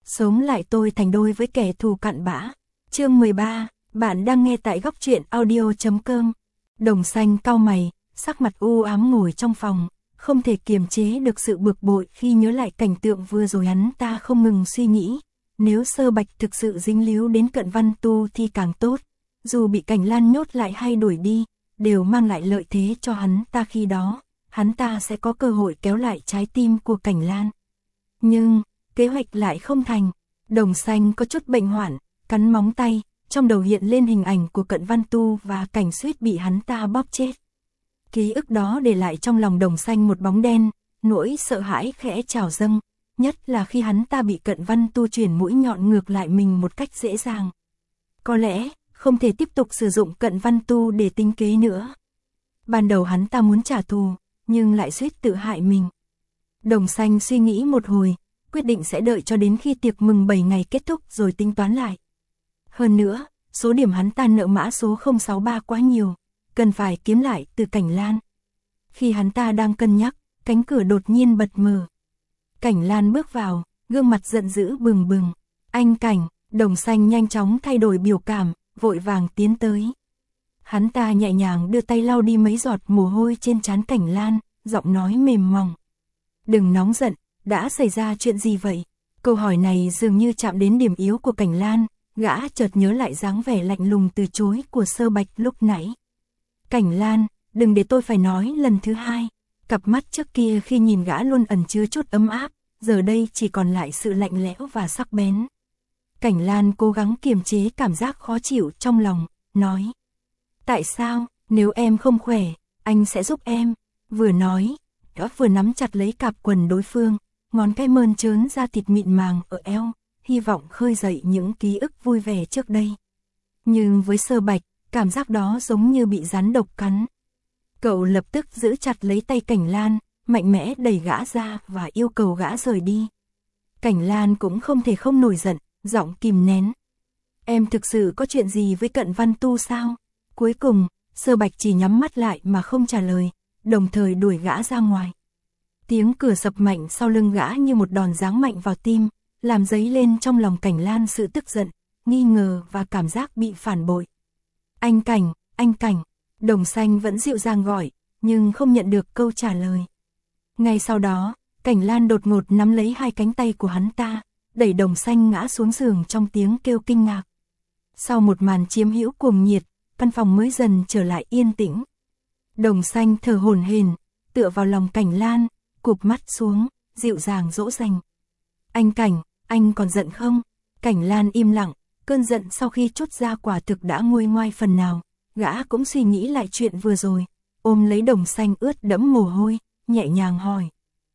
sống lại tôi thành đôi với kẻ thù cặn bã. Chương 13, bạn đang nghe tại góc truyện audio.com. Đồng Xanh cau mày, sắc mặt u ám ngồi trong phòng, không thể kiềm chế được sự bực bội khi nhớ lại cảnh tượng vừa rồi. Hắn ta không ngừng suy nghĩ, nếu Sơ Bạch thực sự dính líu đến Cận Văn Tu thì càng tốt, dù bị Cảnh Lan nhốt lại hay đuổi đi, đều mang lại lợi thế cho hắn ta. Khi đó, hắn ta sẽ có cơ hội kéo lại trái tim của Cảnh Lan. Nhưng, kế hoạch lại không thành. Đồng Xanh có chút bệnh hoạn, cắn móng tay, trong đầu hiện lên hình ảnh của Cận Văn Tu và cảnh suýt bị hắn ta bóp chết. Ký ức đó để lại trong lòng Đồng Xanh một bóng đen, nỗi sợ hãi khẽ trào dâng, nhất là khi hắn ta bị Cận Văn Tu chuyển mũi nhọn ngược lại mình một cách dễ dàng. Có lẽ, không thể tiếp tục sử dụng Cận Văn Tu để tính kế nữa. Ban đầu hắn ta muốn trả thù, nhưng lại suýt tự hại mình. Đồng Xanh suy nghĩ một hồi, quyết định sẽ đợi cho đến khi tiệc mừng 7 ngày kết thúc rồi tính toán lại. Hơn nữa, số điểm hắn ta nợ mã số 063 quá nhiều, cần phải kiếm lại từ Cảnh Lan. Khi hắn ta đang cân nhắc, cánh cửa đột nhiên bật mở. Cảnh Lan bước vào, gương mặt giận dữ bừng bừng. Anh Cảnh, Đồng Xanh nhanh chóng thay đổi biểu cảm, vội vàng tiến tới. Hắn ta nhẹ nhàng đưa tay lau đi mấy giọt mồ hôi trên trán Cảnh Lan, giọng nói mềm mỏng. Đừng nóng giận, đã xảy ra chuyện gì vậy? Câu hỏi này dường như chạm đến điểm yếu của Cảnh Lan, gã chợt nhớ lại dáng vẻ lạnh lùng từ chối của Sơ Bạch lúc nãy. Cảnh Lan, đừng để tôi phải nói lần thứ hai. Cặp mắt trước kia khi nhìn gã luôn ẩn chứa chút ấm áp, giờ đây chỉ còn lại sự lạnh lẽo và sắc bén. Cảnh Lan cố gắng kiềm chế cảm giác khó chịu trong lòng, nói. Tại sao, nếu em không khỏe, anh sẽ giúp em. Vừa nói, đó vừa nắm chặt lấy cạp quần đối phương, ngón cái mơn trớn ra thịt mịn màng ở eo, hy vọng khơi dậy những ký ức vui vẻ trước đây. Nhưng với Sơ Bạch, cảm giác đó giống như bị rắn độc cắn. Cậu lập tức giữ chặt lấy tay Cảnh Lan, mạnh mẽ đẩy gã ra và yêu cầu gã rời đi. Cảnh Lan cũng không thể không nổi giận, giọng kìm nén. Em thực sự có chuyện gì với Cận Văn Tu sao? Cuối cùng, Sơ Bạch chỉ nhắm mắt lại mà không trả lời, đồng thời đuổi gã ra ngoài. Tiếng cửa sập mạnh sau lưng gã như một đòn giáng mạnh vào tim, làm dấy lên trong lòng Cảnh Lan sự tức giận, nghi ngờ và cảm giác bị phản bội. Anh Cảnh, Đồng Xanh vẫn dịu dàng gọi, nhưng không nhận được câu trả lời. Ngay sau đó, Cảnh Lan đột ngột nắm lấy hai cánh tay của hắn ta, đẩy Đồng Xanh ngã xuống giường trong tiếng kêu kinh ngạc. Sau một màn chiếm hữu cuồng nhiệt, căn phòng mới dần trở lại yên tĩnh. Đồng Xanh thở hổn hển, tựa vào lòng Cảnh Lan, cụp mắt xuống, dịu dàng dỗ dành. Anh Cảnh, anh còn giận không? Cảnh Lan im lặng, cơn giận sau khi trút ra quả thực đã nguôi ngoai phần nào. Gã cũng suy nghĩ lại chuyện vừa rồi, ôm lấy Đồng Xanh ướt đẫm mồ hôi, nhẹ nhàng hỏi.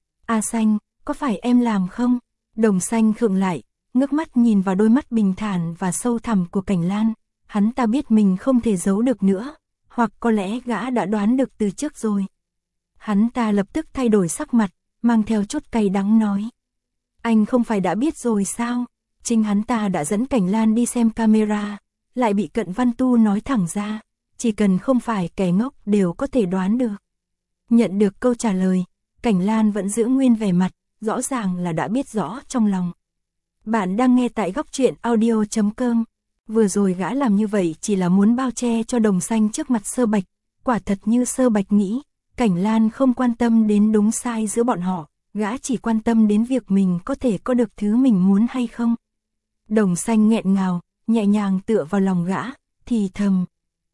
A Xanh, có phải em làm không? Đồng Xanh khựng lại, ngước mắt nhìn vào đôi mắt bình thản và sâu thẳm của Cảnh Lan. Hắn ta biết mình không thể giấu được nữa, hoặc có lẽ gã đã đoán được từ trước rồi. Hắn ta lập tức thay đổi sắc mặt, mang theo chút cay đắng nói. Anh không phải đã biết rồi sao? Chính hắn ta đã dẫn Cảnh Lan đi xem camera, lại bị Cận Văn Tu nói thẳng ra. Chỉ cần không phải kẻ ngốc đều có thể đoán được. Nhận được câu trả lời, Cảnh Lan vẫn giữ nguyên vẻ mặt, rõ ràng là đã biết rõ trong lòng. Bạn đang nghe tại góc truyện audio.com. Vừa rồi gã làm như vậy chỉ là muốn bao che cho Đồng Xanh trước mặt Sơ Bạch. Quả thật như Sơ Bạch nghĩ, Cảnh Lan không quan tâm đến đúng sai giữa bọn họ, gã chỉ quan tâm đến việc mình có thể có được thứ mình muốn hay không. Đồng Xanh nghẹn ngào, nhẹ nhàng tựa vào lòng gã, thì thầm.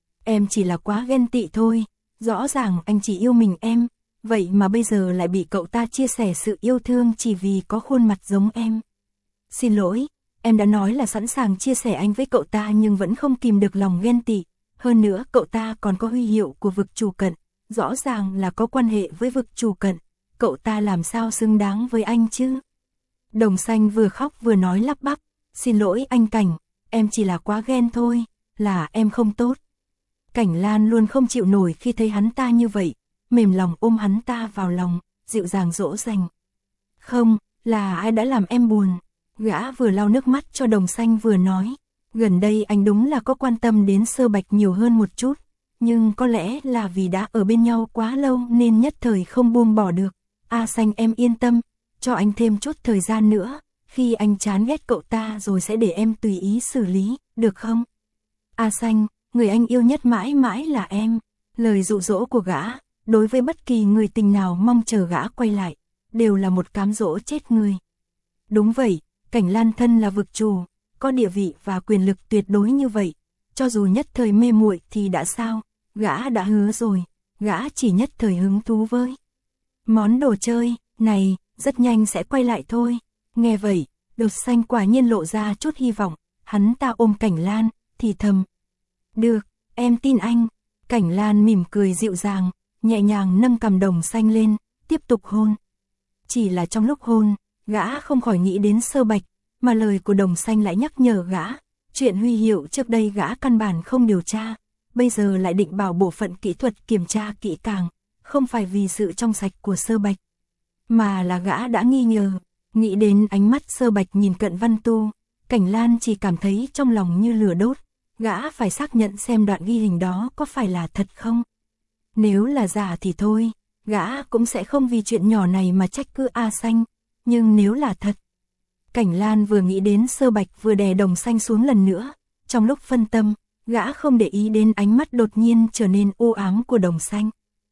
Em chỉ là quá ghen tị thôi, rõ ràng anh chỉ yêu mình em, vậy mà bây giờ lại bị cậu ta chia sẻ sự yêu thương chỉ vì có khuôn mặt giống em. Xin lỗi, em đã nói là sẵn sàng chia sẻ anh với cậu ta nhưng vẫn không kìm được lòng ghen tị. Hơn nữa cậu ta còn có huy hiệu của vực chủ Cận, rõ ràng là có quan hệ với vực chủ Cận, cậu ta làm sao xứng đáng với anh chứ? Đồng Xanh vừa khóc vừa nói lắp bắp, xin lỗi anh Cảnh, em chỉ là quá ghen thôi, là em không tốt. Cảnh Lan luôn không chịu nổi khi thấy hắn ta như vậy, mềm lòng ôm hắn ta vào lòng, dịu dàng dỗ dành. Không, là ai đã làm em buồn? Gã vừa lau nước mắt cho Đồng Xanh vừa nói, gần đây anh đúng là có quan tâm đến Sơ Bạch nhiều hơn một chút, nhưng có lẽ là vì đã ở bên nhau quá lâu nên nhất thời không buông bỏ được. A Xanh em yên tâm, cho anh thêm chút thời gian nữa, khi anh chán ghét cậu ta rồi sẽ để em tùy ý xử lý, được không? A Xanh, người anh yêu nhất mãi mãi là em. Lời dụ dỗ của gã, đối với bất kỳ người tình nào mong chờ gã quay lại, đều là một cám dỗ chết người. Đúng vậy, Cảnh Lan thân là vực chủ, có địa vị và quyền lực tuyệt đối như vậy, cho dù nhất thời mê muội thì đã sao, gã đã hứa rồi, gã chỉ nhất thời hứng thú với món đồ chơi này, rất nhanh sẽ quay lại thôi. Nghe vậy, Đột Xanh quả nhiên lộ ra chút hy vọng, hắn ta ôm Cảnh Lan, thì thầm. Được, em tin anh. Cảnh Lan mỉm cười dịu dàng, nhẹ nhàng nâng cằm Đồng Xanh lên, tiếp tục hôn. Chỉ là trong lúc hôn, gã không khỏi nghĩ đến Sơ Bạch, mà lời của Đồng Xanh lại nhắc nhở gã, chuyện huy hiệu trước đây gã căn bản không điều tra, bây giờ lại định bảo bộ phận kỹ thuật kiểm tra kỹ càng, không phải vì sự trong sạch của Sơ Bạch, mà là gã đã nghi ngờ. Nghĩ đến ánh mắt Sơ Bạch nhìn Cận Văn Tu, Cảnh Lan chỉ cảm thấy trong lòng như lửa đốt, gã phải xác nhận xem đoạn ghi hình đó có phải là thật không. Nếu là giả thì thôi, gã cũng sẽ không vì chuyện nhỏ này mà trách cứ A Xanh, nhưng nếu là thật. Cảnh Lan vừa nghĩ đến Sơ Bạch vừa đè Đồng Xanh xuống lần nữa, trong lúc phân tâm, gã không để ý đến ánh mắt đột nhiên trở nên u ám của Đồng Xanh.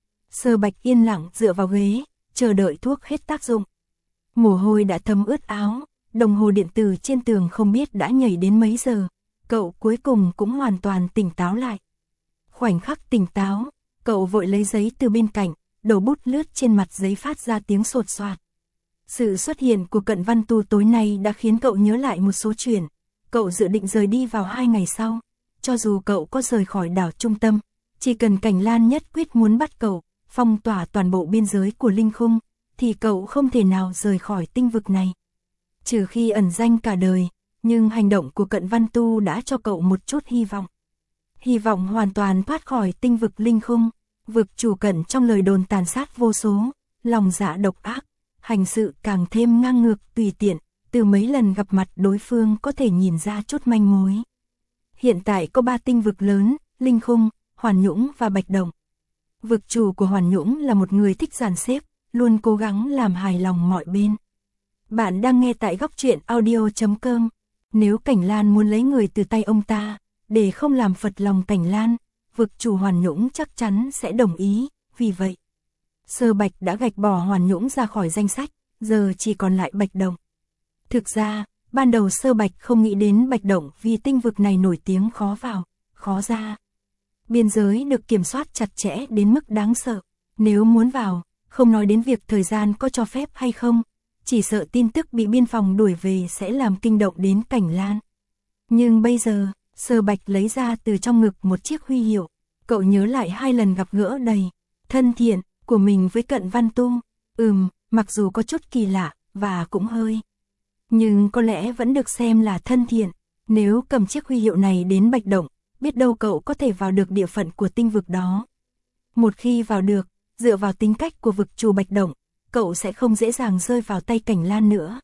Sơ Bạch yên lặng dựa vào ghế, chờ đợi thuốc hết tác dụng. Mồ hôi đã thấm ướt áo, đồng hồ điện tử trên tường không biết đã nhảy đến mấy giờ, cậu cuối cùng cũng hoàn toàn tỉnh táo lại. Khoảnh khắc tỉnh táo, cậu vội lấy giấy từ bên cạnh, đầu bút lướt trên mặt giấy phát ra tiếng sột soạt. Sự xuất hiện của Cận Văn Tu tối nay đã khiến cậu nhớ lại một số chuyện, cậu dự định rời đi vào 2 ngày sau, cho dù cậu có rời khỏi đảo trung tâm, chỉ cần Cảnh Lan nhất quyết muốn bắt cậu, phong tỏa toàn bộ biên giới của Linh Khung, thì cậu không thể nào rời khỏi tinh vực này. Trừ khi ẩn danh cả đời, nhưng hành động của Cận Văn Tu đã cho cậu một chút hy vọng. Hy vọng hoàn toàn thoát khỏi tinh vực Linh Khung, vực chủ Cận trong lời đồn tàn sát vô số, lòng dạ độc ác, hành sự càng thêm ngang ngược tùy tiện, từ mấy lần gặp mặt đối phương có thể nhìn ra chút manh mối. Hiện tại có 3 tinh vực lớn, Linh Khung, Hoàn Nhũng và Bạch Động. Vực chủ của Hoàn Nhũng là một người thích dàn xếp, luôn cố gắng làm hài lòng mọi bên. Bạn đang nghe tại góc truyện audio.com. Nếu Cảnh Lan muốn lấy người từ tay ông ta, để không làm phật lòng Cảnh Lan, vực chủ Hoàn Nhũng chắc chắn sẽ đồng ý, vì vậy Sơ Bạch đã gạch bỏ Hoàn Nhũng ra khỏi danh sách, giờ chỉ còn lại Bạch Động. Thực ra, ban đầu Sơ Bạch không nghĩ đến Bạch Động vì tinh vực này nổi tiếng khó vào, khó ra. Biên giới được kiểm soát chặt chẽ đến mức đáng sợ, nếu muốn vào, không nói đến việc thời gian có cho phép hay không, chỉ sợ tin tức bị biên phòng đuổi về sẽ làm kinh động đến Cảnh Lan. Nhưng bây giờ, Sơ Bạch lấy ra từ trong ngực một chiếc huy hiệu, cậu nhớ lại 2 lần gặp gỡ đầy thân thiện của mình với Cận Văn Tu. Mặc dù có chút kỳ lạ, và cũng hơi, nhưng có lẽ vẫn được xem là thân thiện. Nếu cầm chiếc huy hiệu này đến Bạch Động, biết đâu cậu có thể vào được địa phận của tinh vực đó. Một khi vào được, dựa vào tính cách của vực chủ Bạch Động, cậu sẽ không dễ dàng rơi vào tay Cảnh Lan nữa.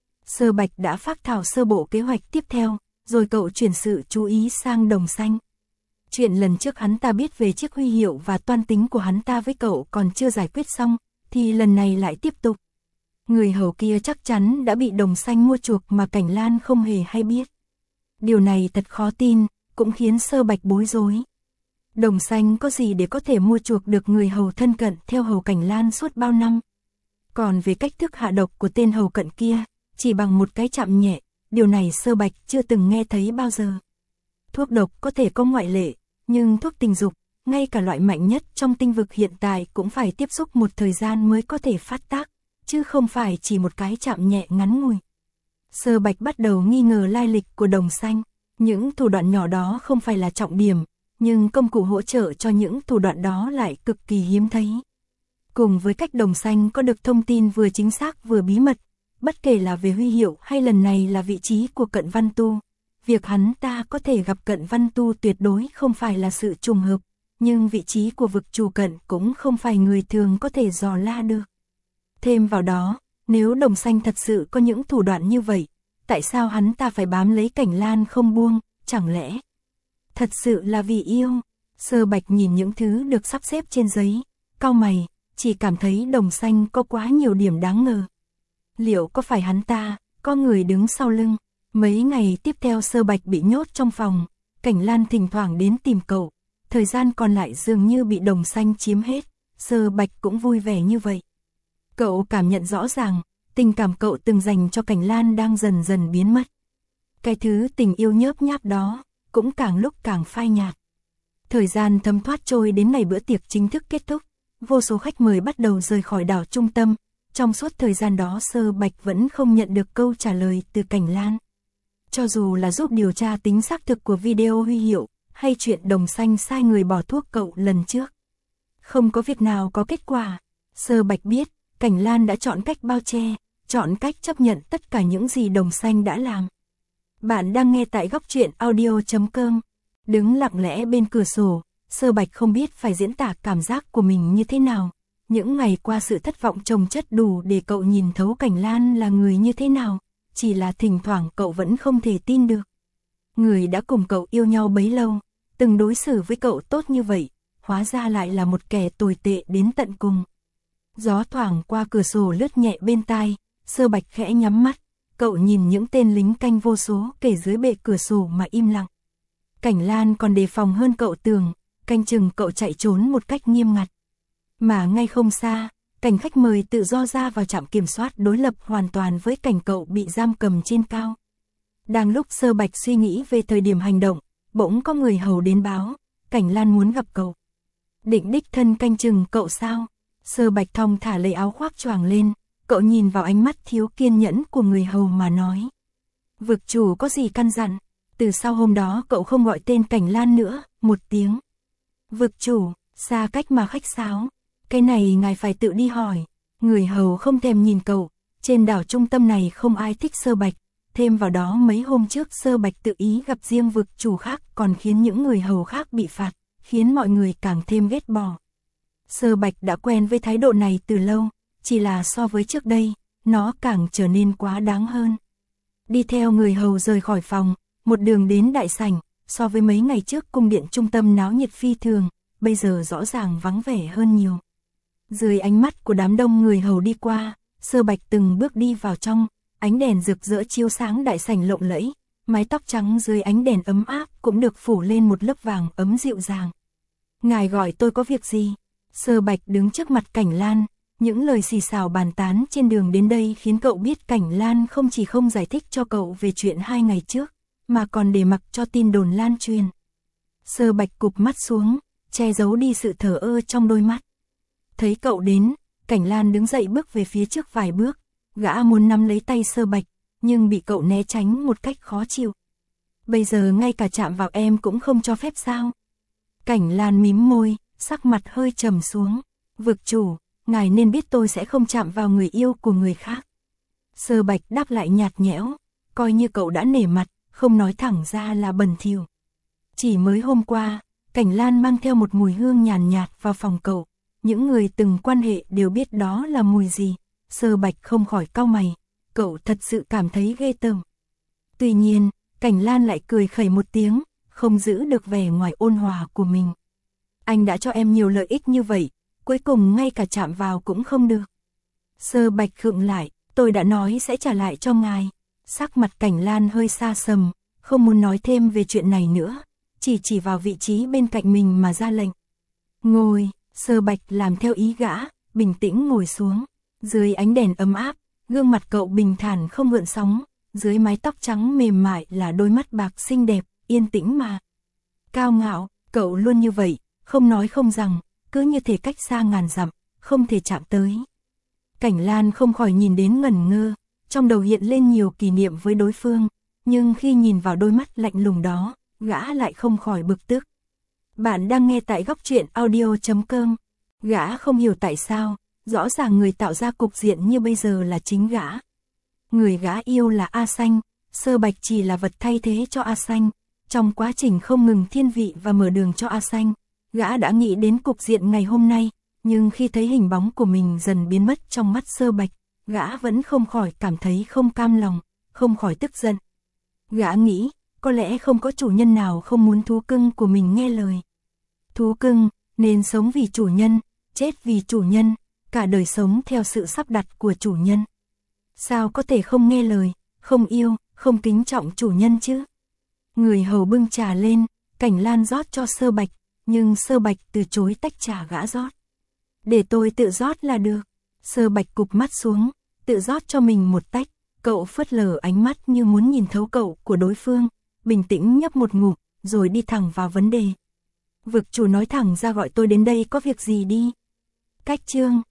Sơ Bạch đã phác thảo sơ bộ kế hoạch tiếp theo, rồi cậu chuyển sự chú ý sang Đồng Xanh. Chuyện lần trước hắn ta biết về chiếc huy hiệu và toan tính của hắn ta với cậu còn chưa giải quyết xong, thì lần này lại tiếp tục. Người hầu kia chắc chắn đã bị Đồng Xanh mua chuộc mà Cảnh Lan không hề hay biết. Điều này thật khó tin, cũng khiến Sơ Bạch bối rối. Đồng Xanh có gì để có thể mua chuộc được người hầu thân cận theo hầu Cảnh Lan suốt bao năm. Còn về cách thức hạ độc của tên hầu cận kia, chỉ bằng một cái chạm nhẹ, điều này Sơ Bạch chưa từng nghe thấy bao giờ. Thuốc độc có thể có ngoại lệ, nhưng thuốc tình dục, ngay cả loại mạnh nhất trong tinh vực hiện tại cũng phải tiếp xúc một thời gian mới có thể phát tác, chứ không phải chỉ một cái chạm nhẹ ngắn ngủi. Sơ Bạch bắt đầu nghi ngờ lai lịch của Đồng Xanh, những thủ đoạn nhỏ đó không phải là trọng điểm, nhưng công cụ hỗ trợ cho những thủ đoạn đó lại cực kỳ hiếm thấy. Cùng với cách Đồng Xanh có được thông tin vừa chính xác vừa bí mật, bất kể là về huy hiệu hay lần này là vị trí của Cận Văn Tu, việc hắn ta có thể gặp Cận Văn Tu tuyệt đối không phải là sự trùng hợp, nhưng vị trí của vực chủ Cận cũng không phải người thường có thể dò la được. Thêm vào đó, nếu Đồng Xanh thật sự có những thủ đoạn như vậy, tại sao hắn ta phải bám lấy Cảnh Lan không buông, chẳng lẽ thật sự là vì yêu? Sơ Bạch nhìn những thứ được sắp xếp trên giấy, cau mày, chỉ cảm thấy Đồng Xanh có quá nhiều điểm đáng ngờ. Liệu có phải hắn ta có người đứng sau lưng. Mấy ngày tiếp theo Sơ Bạch bị nhốt trong phòng, Cảnh Lan thỉnh thoảng đến tìm cậu, thời gian còn lại dường như bị Đồng Xanh chiếm hết, Sơ Bạch cũng vui vẻ như vậy. Cậu cảm nhận rõ ràng, tình cảm cậu từng dành cho Cảnh Lan đang dần dần biến mất. Cái thứ tình yêu nhớp nháp đó, cũng càng lúc càng phai nhạt. Thời gian thấm thoát trôi đến ngày bữa tiệc chính thức kết thúc, vô số khách mời bắt đầu rời khỏi đảo trung tâm. Trong suốt thời gian đó Sơ Bạch vẫn không nhận được câu trả lời từ Cảnh Lan. Cho dù là giúp điều tra tính xác thực của video huy hiệu, hay chuyện Đồng Xanh sai người bỏ thuốc cậu lần trước. Không có việc nào có kết quả. Sơ Bạch biết, Cảnh Lan đã chọn cách bao che, chọn cách chấp nhận tất cả những gì Đồng Xanh đã làm. Bạn đang nghe tại góc truyện audio.com. Đứng lặng lẽ bên cửa sổ, Sơ Bạch không biết phải diễn tả cảm giác của mình như thế nào. Những ngày qua sự thất vọng chồng chất đủ để cậu nhìn thấu Cảnh Lan là người như thế nào. Chỉ là thỉnh thoảng cậu vẫn không thể tin được. Người đã cùng cậu yêu nhau bấy lâu, từng đối xử với cậu tốt như vậy, hóa ra lại là một kẻ tồi tệ đến tận cùng. Gió thoảng qua cửa sổ lướt nhẹ bên tai, Sơ Bạch khẽ nhắm mắt, cậu nhìn những tên lính canh vô số kể dưới bệ cửa sổ mà im lặng. Cảnh Lan còn đề phòng hơn cậu tưởng, canh chừng cậu chạy trốn một cách nghiêm ngặt. Mà ngay không xa, cảnh khách mời tự do ra vào trạm kiểm soát đối lập hoàn toàn với cảnh cậu bị giam cầm trên cao. Đang lúc Sơ Bạch suy nghĩ về thời điểm hành động, bỗng có người hầu đến báo, Cảnh Lan muốn gặp cậu. Định đích thân canh chừng cậu sao? Sơ Bạch thong thả lấy áo khoác choàng lên, cậu nhìn vào ánh mắt thiếu kiên nhẫn của người hầu mà nói. Vực chủ có gì căn dặn? Từ sau hôm đó cậu không gọi tên Cảnh Lan nữa, một tiếng. Vực chủ, xa cách mà khách sáo. Cái này ngài phải tự đi hỏi. Người hầu không thèm nhìn cậu, trên đảo trung tâm này không ai thích Sơ Bạch. Thêm vào đó mấy hôm trước Sơ Bạch tự ý gặp riêng vực chủ khác còn khiến những người hầu khác bị phạt, khiến mọi người càng thêm ghét bỏ. Sơ Bạch đã quen với thái độ này từ lâu, chỉ là so với trước đây, nó càng trở nên quá đáng hơn. Đi theo người hầu rời khỏi phòng, một đường đến đại sảnh, so với mấy ngày trước cung điện trung tâm náo nhiệt phi thường, bây giờ rõ ràng vắng vẻ hơn nhiều. Dưới ánh mắt của đám đông người hầu đi qua, Sơ Bạch từng bước đi vào trong, ánh đèn rực rỡ chiếu sáng đại sảnh lộng lẫy, mái tóc trắng dưới ánh đèn ấm áp cũng được phủ lên một lớp vàng ấm dịu dàng. Ngài gọi tôi có việc gì? Sơ Bạch đứng trước mặt Cảnh Lan, những lời xì xào bàn tán trên đường đến đây khiến cậu biết Cảnh Lan không chỉ không giải thích cho cậu về chuyện 2 ngày trước, mà còn để mặc cho tin đồn lan truyền. Sơ Bạch cụp mắt xuống, che giấu đi sự thờ ơ trong đôi mắt. Thấy cậu đến, Cảnh Lan đứng dậy bước về phía trước vài bước, gã muốn nắm lấy tay Sơ Bạch, nhưng bị cậu né tránh một cách khó chịu. Bây giờ ngay cả chạm vào em cũng không cho phép sao? Cảnh Lan mím môi, sắc mặt hơi trầm xuống. Vực chủ, ngài nên biết tôi sẽ không chạm vào người yêu của người khác. Sơ Bạch đáp lại nhạt nhẽo, coi như cậu đã nể mặt, không nói thẳng ra là bẩn thỉu. Chỉ mới hôm qua, Cảnh Lan mang theo một mùi hương nhàn nhạt vào phòng cậu. Những người từng quan hệ đều biết đó là mùi gì. Sơ Bạch không khỏi cau mày, cậu thật sự cảm thấy ghê tởm. Tuy nhiên, Cảnh Lan lại cười khẩy một tiếng, không giữ được vẻ ngoài ôn hòa của mình. Anh đã cho em nhiều lợi ích như vậy, cuối cùng ngay cả chạm vào cũng không được. Sơ Bạch khựng lại, tôi đã nói sẽ trả lại cho ngài. Sắc mặt Cảnh Lan hơi xa sầm, không muốn nói thêm về chuyện này nữa, chỉ vào vị trí bên cạnh mình mà ra lệnh. Ngồi. Sơ Bạch làm theo ý gã, bình tĩnh ngồi xuống. Dưới ánh đèn ấm áp, gương mặt cậu bình thản không gợn sóng, dưới mái tóc trắng mềm mại là đôi mắt bạc xinh đẹp, yên tĩnh mà cao ngạo. Cậu luôn như vậy, không nói không rằng, cứ như thể cách xa ngàn dặm, không thể chạm tới. Cảnh Lan không khỏi nhìn đến ngẩn ngơ, trong đầu hiện lên nhiều kỷ niệm với đối phương, nhưng khi nhìn vào đôi mắt lạnh lùng đó, gã lại không khỏi bực tức. Bạn đang nghe tại góc truyện audio.com. Gã không hiểu tại sao, rõ ràng người tạo ra cục diện như bây giờ là chính gã. Người gã yêu là A Xanh, Sơ Bạch chỉ là vật thay thế cho A Xanh. Trong quá trình không ngừng thiên vị và mở đường cho A Xanh, gã đã nghĩ đến cục diện ngày hôm nay, nhưng khi thấy hình bóng của mình dần biến mất trong mắt Sơ Bạch, gã vẫn không khỏi cảm thấy không cam lòng, không khỏi tức giận. Gã nghĩ, có lẽ không có chủ nhân nào không muốn thú cưng của mình nghe lời. Thú cưng nên sống vì chủ nhân, chết vì chủ nhân, cả đời sống theo sự sắp đặt của chủ nhân. Sao có thể không nghe lời, không yêu, không kính trọng chủ nhân chứ. Người hầu bưng trà lên, Cảnh Lan rót cho Sơ Bạch, nhưng Sơ Bạch từ chối tách trà gã rót. Để tôi tự rót là được. Sơ Bạch cụp mắt xuống, tự rót cho mình một tách, cậu phớt lờ ánh mắt như muốn nhìn thấu cậu của đối phương, bình tĩnh nhấp một ngụm, rồi đi thẳng vào vấn đề. Vực chủ nói thẳng ra gọi tôi đến đây có việc gì đi. Cách chương